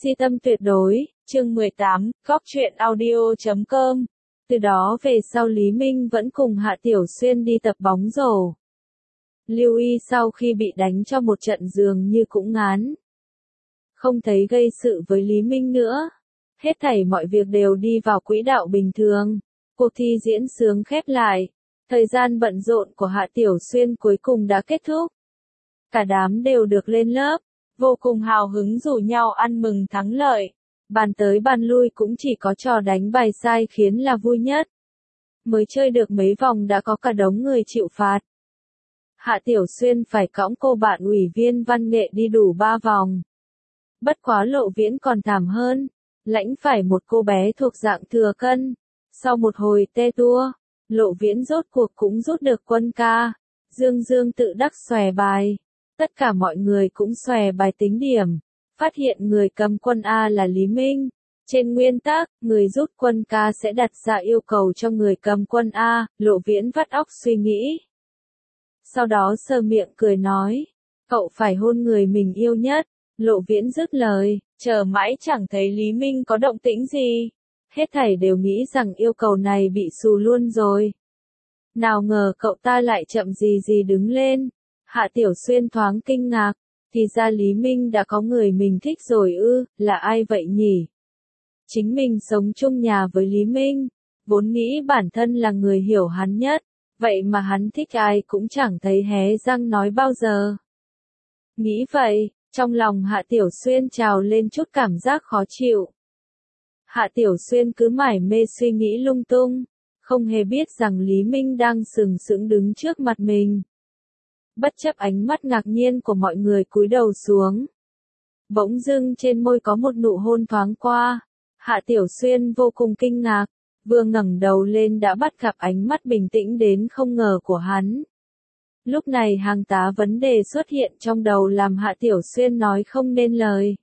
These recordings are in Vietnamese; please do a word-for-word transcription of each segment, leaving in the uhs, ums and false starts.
Si tâm tuyệt đối, chương mười tám, góc truyện audio chấm com. Từ đó về sau Lý Minh vẫn cùng Hạ Tiểu Xuyên đi tập bóng rổ. Lưu Y sau khi bị đánh cho một trận dường như cũng ngán. Không thấy gây sự với Lý Minh nữa. Hết thảy mọi việc đều đi vào quỹ đạo bình thường. Cuộc thi diễn sướng khép lại. Thời gian bận rộn của Hạ Tiểu Xuyên cuối cùng đã kết thúc. Cả đám đều được lên lớp. Vô cùng hào hứng rủ nhau ăn mừng thắng lợi. Bàn tới bàn lui cũng chỉ có trò đánh bài sai khiến là vui nhất. Mới chơi được mấy vòng đã có cả đống người chịu phạt. Hạ Tiểu Xuyên phải cõng cô bạn ủy viên văn nghệ đi đủ ba vòng. Bất quá Lộ Viễn còn thảm hơn. Lãnh phải một cô bé thuộc dạng thừa cân. Sau một hồi tê tua, Lộ Viễn rốt cuộc cũng rút được quân ca. Dương Dương tự đắc xòe bài. Tất cả mọi người cũng xòe bài tính điểm. Phát hiện người cầm quân A là Lý Minh. Trên nguyên tắc, người rút quân K sẽ đặt ra yêu cầu cho người cầm quân A, Lộ Viễn vắt óc suy nghĩ. Sau đó sờ miệng cười nói, cậu phải hôn người mình yêu nhất. Lộ Viễn dứt lời, chờ mãi chẳng thấy Lý Minh có động tĩnh gì. Hết thảy đều nghĩ rằng yêu cầu này bị xù luôn rồi. Nào ngờ cậu ta lại chậm gì gì đứng lên. Hạ Tiểu Xuyên thoáng kinh ngạc, thì ra Lý Minh đã có người mình thích rồi ư, là ai vậy nhỉ? Chính mình sống chung nhà với Lý Minh, vốn nghĩ bản thân là người hiểu hắn nhất, vậy mà hắn thích ai cũng chẳng thấy hé răng nói bao giờ. Nghĩ vậy, trong lòng Hạ Tiểu Xuyên trào lên chút cảm giác khó chịu. Hạ Tiểu Xuyên cứ mải mê suy nghĩ lung tung, không hề biết rằng Lý Minh đang sừng sững đứng trước mặt mình. Bất chấp ánh mắt ngạc nhiên của mọi người cúi đầu xuống. Bỗng dưng trên môi có một nụ hôn thoáng qua. Hạ Tiểu Xuyên vô cùng kinh ngạc, vừa ngẩng đầu lên đã bắt gặp ánh mắt bình tĩnh đến không ngờ của hắn. Lúc này hàng tá vấn đề xuất hiện trong đầu làm Hạ Tiểu Xuyên nói không nên lời.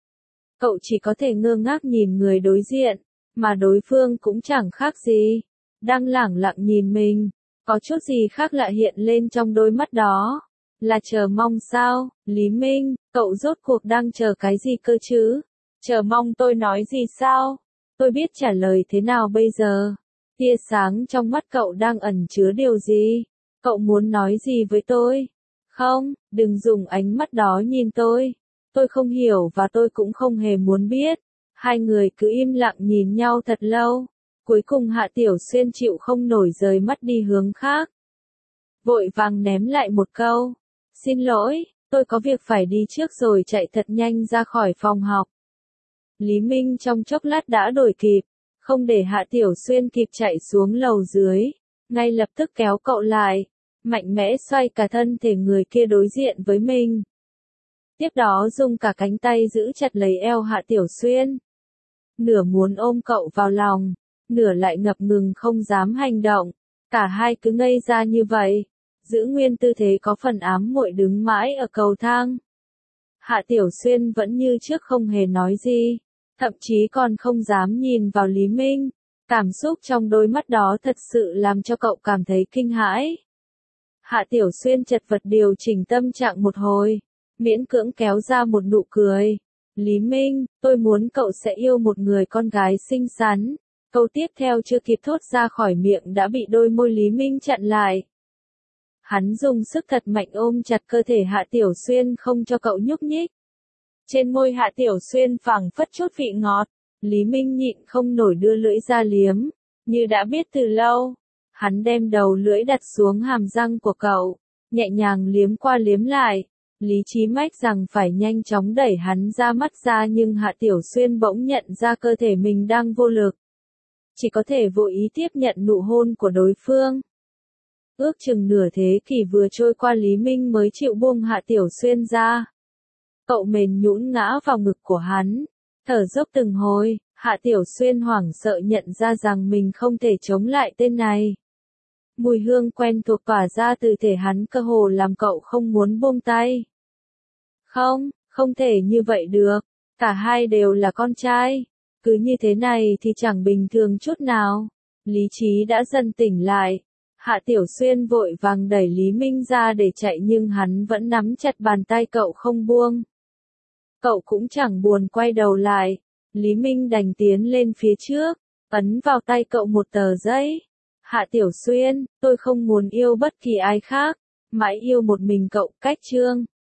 Cậu chỉ có thể ngơ ngác nhìn người đối diện, mà đối phương cũng chẳng khác gì, đang lẳng lặng nhìn mình. Có chút gì khác lạ hiện lên trong đôi mắt đó. Là chờ mong sao, Lý Minh, cậu rốt cuộc đang chờ cái gì cơ chứ? Chờ mong tôi nói gì sao? Tôi biết trả lời thế nào bây giờ? Tia sáng trong mắt cậu đang ẩn chứa điều gì? Cậu muốn nói gì với tôi? Không, đừng dùng ánh mắt đó nhìn tôi. Tôi không hiểu và tôi cũng không hề muốn biết. Hai người cứ im lặng nhìn nhau thật lâu. Cuối cùng Hạ Tiểu Xuyên chịu không nổi rời mắt đi hướng khác. Vội vàng ném lại một câu. Xin lỗi, tôi có việc phải đi trước rồi chạy thật nhanh ra khỏi phòng học. Lý Minh trong chốc lát đã đuổi kịp, không để Hạ Tiểu Xuyên kịp chạy xuống lầu dưới. Ngay lập tức kéo cậu lại, mạnh mẽ xoay cả thân thể người kia đối diện với mình. Tiếp đó dùng cả cánh tay giữ chặt lấy eo Hạ Tiểu Xuyên. Nửa muốn ôm cậu vào lòng, nửa lại ngập ngừng không dám hành động. Cả hai cứ ngây ra như vậy, giữ nguyên tư thế có phần ám muội đứng mãi ở cầu thang. Hạ Tiểu Xuyên vẫn như trước không hề nói gì, thậm chí còn không dám nhìn vào Lý Minh. Cảm xúc trong đôi mắt đó thật sự làm cho cậu cảm thấy kinh hãi. Hạ Tiểu Xuyên chật vật điều chỉnh tâm trạng một hồi, miễn cưỡng kéo ra một nụ cười. Lý Minh, tôi muốn cậu sẽ yêu một người con gái xinh xắn. Câu tiếp theo chưa kịp thốt ra khỏi miệng đã bị đôi môi Lý Minh chặn lại. Hắn dùng sức thật mạnh ôm chặt cơ thể Hạ Tiểu Xuyên không cho cậu nhúc nhích. Trên môi Hạ Tiểu Xuyên phảng phất chút vị ngọt, Lý Minh nhịn không nổi đưa lưỡi ra liếm, như đã biết từ lâu. Hắn đem đầu lưỡi đặt xuống hàm răng của cậu, nhẹ nhàng liếm qua liếm lại. Lý trí mách rằng phải nhanh chóng đẩy hắn ra mắt ra nhưng Hạ Tiểu Xuyên bỗng nhận ra cơ thể mình đang vô lực. Chỉ có thể vô ý tiếp nhận nụ hôn của đối phương. Ước chừng nửa thế kỷ vừa trôi qua Lý Minh mới chịu buông Hạ Tiểu Xuyên ra. Cậu mềm nhũn ngã vào ngực của hắn, thở dốc từng hồi. Hạ Tiểu Xuyên hoảng sợ nhận ra rằng mình không thể chống lại tên này. Mùi hương quen thuộc tỏa ra từ thể hắn cơ hồ làm cậu không muốn buông tay. Không, không thể như vậy được. Cả hai đều là con trai. Cứ như thế này thì chẳng bình thường chút nào. Lý trí đã dần tỉnh lại. Hạ Tiểu Xuyên vội vàng đẩy Lý Minh ra để chạy nhưng hắn vẫn nắm chặt bàn tay cậu không buông. Cậu cũng chẳng buồn quay đầu lại. Lý Minh đành tiến lên phía trước, ấn vào tay cậu một tờ giấy. Hạ Tiểu Xuyên, tôi không muốn yêu bất kỳ ai khác, mãi yêu một mình cậu, cách chương.